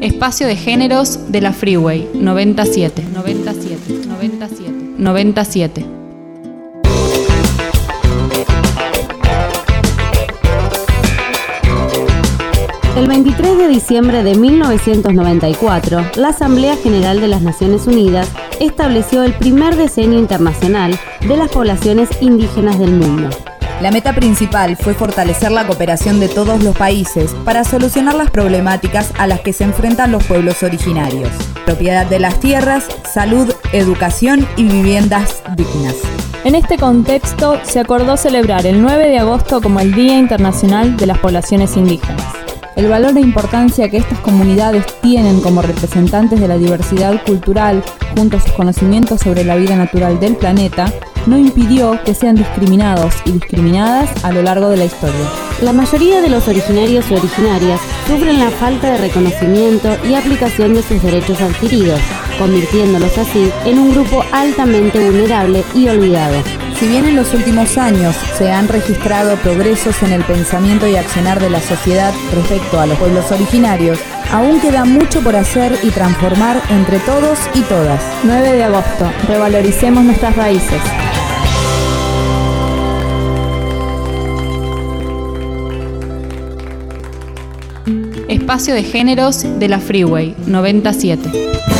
Espacio de géneros de la Freeway 97. El 23 de diciembre de 1994, la Asamblea General de las Naciones Unidas estableció el primer Decenio Internacional de las Poblaciones Indígenas del Mundo. La meta principal fue fortalecer la cooperación de todos los países para solucionar las problemáticas a las que se enfrentan los pueblos originarios: propiedad de las tierras, salud, educación y viviendas dignas. En este contexto, se acordó celebrar el 9 de agosto como el Día Internacional de las Poblaciones Indígenas. El valor e importancia que estas comunidades tienen como representantes de la diversidad cultural, junto a sus conocimientos sobre la vida natural del planeta, no impidió que sean discriminados y discriminadas a lo largo de la historia. La mayoría de los originarios y originarias sufren la falta de reconocimiento y aplicación de sus derechos adquiridos, convirtiéndolos así en un grupo altamente vulnerable y olvidado. Si bien en los últimos años se han registrado progresos en el pensamiento y accionar de la sociedad respecto a los pueblos originarios, aún queda mucho por hacer y transformar entre todos y todas. 9 de agosto, revaloricemos nuestras raíces. Espacio de géneros de la Freeway 97.